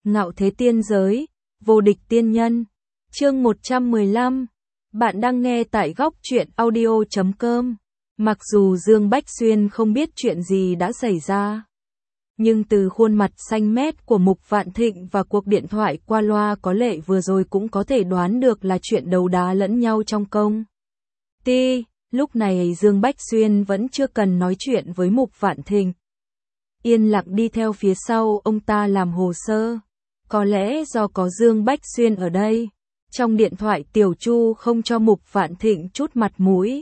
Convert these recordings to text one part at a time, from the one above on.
Ngạo thế tiên giới, vô địch tiên nhân. Chương 115. Bạn đang nghe tại góc truyện audio.com. Mặc dù Dương Bách Xuyên không biết chuyện gì đã xảy ra, nhưng từ khuôn mặt xanh mét của Mục Vạn Thịnh và cuộc điện thoại qua loa có lệ vừa rồi cũng có thể đoán được là chuyện đấu đá lẫn nhau trong công ty. Lúc này Dương Bách Xuyên vẫn chưa cần nói chuyện với Mục Vạn Thịnh, yên lặng đi theo phía sau ông ta làm hồ sơ. Có lẽ do có Dương Bách Xuyên ở đây, trong điện thoại Tiểu Chu không cho Mục Vạn Thịnh chút mặt mũi,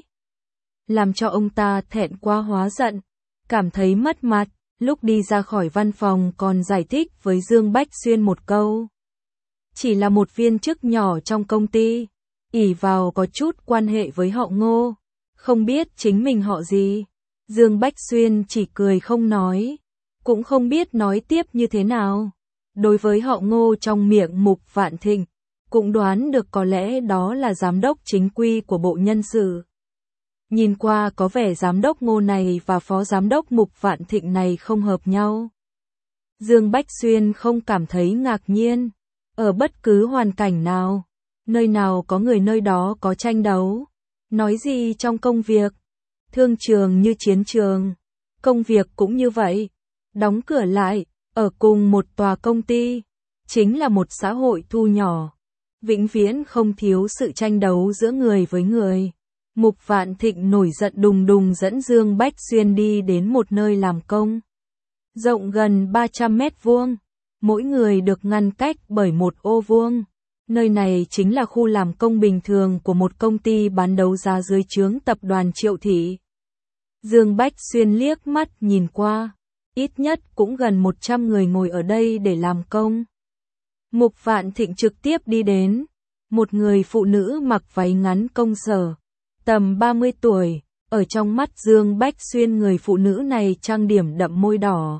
làm cho ông ta thẹn quá hóa giận, cảm thấy mất mặt. Lúc đi ra khỏi văn phòng còn giải thích với Dương Bách Xuyên một câu. Chỉ là một viên chức nhỏ trong công ty, ỷ vào có chút quan hệ với họ Ngô, không biết chính mình họ gì. Dương Bách Xuyên chỉ cười không nói, cũng không biết nói tiếp như thế nào. Đối với họ Ngô trong miệng Mục Vạn Thịnh, cũng đoán được có lẽ đó là giám đốc chính quy của Bộ Nhân sự. Nhìn qua có vẻ giám đốc Ngô này và phó giám đốc Mục Vạn Thịnh này không hợp nhau. Dương Bách Xuyên không cảm thấy ngạc nhiên. Ở bất cứ hoàn cảnh nào, nơi nào có người nơi đó có tranh đấu. Nói gì trong công việc, thương trường như chiến trường, công việc cũng như vậy. Đóng cửa lại, ở cùng một tòa công ty, chính là một xã hội thu nhỏ. Vĩnh viễn không thiếu sự tranh đấu giữa người với người. Mục Vạn Thịnh nổi giận đùng đùng dẫn Dương Bách Xuyên đi đến một nơi làm công, rộng gần 300 mét vuông, mỗi người được ngăn cách bởi một ô vuông. Nơi này chính là khu làm công bình thường của một công ty bán đấu giá dưới trướng tập đoàn Triệu Thị. Dương Bách Xuyên liếc mắt nhìn qua, ít nhất cũng gần 100 người ngồi ở đây để làm công. Mục Vạn Thịnh trực tiếp đi đến, một người phụ nữ mặc váy ngắn công sở, tầm 30 tuổi, ở trong mắt Dương Bách Xuyên người phụ nữ này trang điểm đậm môi đỏ.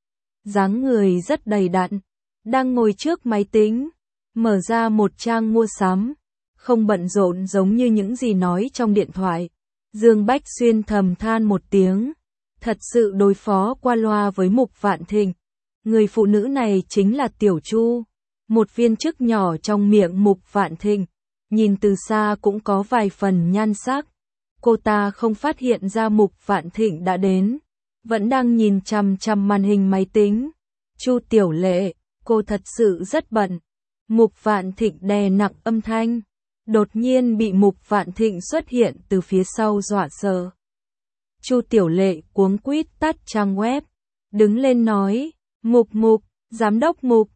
Dáng người rất đầy đặn, đang ngồi trước máy tính, mở ra một trang mua sắm, không bận rộn giống như những gì nói trong điện thoại. Dương Bách Xuyên thầm than một tiếng, thật sự đối phó qua loa với Mục Vạn Thịnh. Người phụ nữ này chính là Tiểu Chu, một viên chức nhỏ trong miệng Mục Vạn Thịnh. Nhìn từ xa cũng có vài phần nhan sắc. Cô ta không phát hiện ra Mục Vạn Thịnh đã đến, vẫn đang nhìn chằm chằm màn hình máy tính. Chu Tiểu Lệ, cô thật sự rất bận. Mục Vạn Thịnh đè nặng âm thanh, đột nhiên bị Mục Vạn Thịnh xuất hiện từ phía sau dọa sợ. Chu Tiểu Lệ cuống quýt tắt trang web, đứng lên nói, Mục, giám đốc Mục,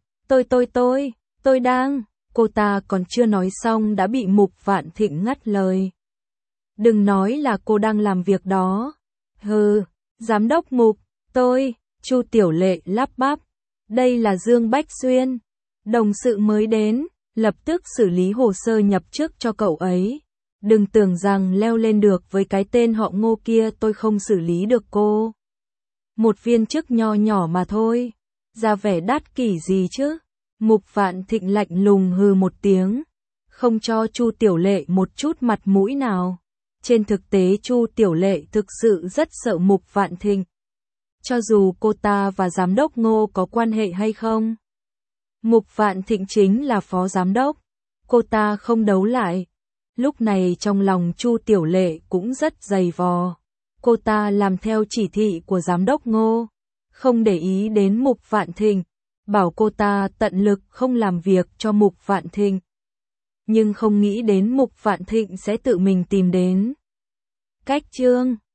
tôi đang... Cô ta còn chưa nói xong đã bị Mục Vạn Thịnh ngắt lời. Đừng nói là cô đang làm việc đó. Hừ, giám đốc Mục, Chu Tiểu Lệ lắp bắp. Đây là Dương Bách Xuyên, đồng sự mới đến, lập tức xử lý hồ sơ nhập chức cho cậu ấy. Đừng tưởng rằng leo lên được với cái tên họ Ngô kia tôi không xử lý được cô. Một viên chức nho nhỏ mà thôi, ra vẻ đắt kỷ gì chứ. Mục Vạn Thịnh lạnh lùng hừ một tiếng, không cho Chu Tiểu Lệ một chút mặt mũi nào. Trên thực tế Chu Tiểu Lệ thực sự rất sợ Mục Vạn Thịnh. Cho dù cô ta và giám đốc Ngô có quan hệ hay không, Mục Vạn Thịnh chính là phó giám đốc, cô ta không đấu lại. Lúc này trong lòng Chu Tiểu Lệ cũng rất dày vò. Cô ta làm theo chỉ thị của giám đốc Ngô, không để ý đến Mục Vạn Thịnh, bảo cô ta tận lực không làm việc cho Mục Vạn Thịnh. Nhưng không nghĩ đến Mục Vạn Thịnh sẽ tự mình tìm đến. Cách chương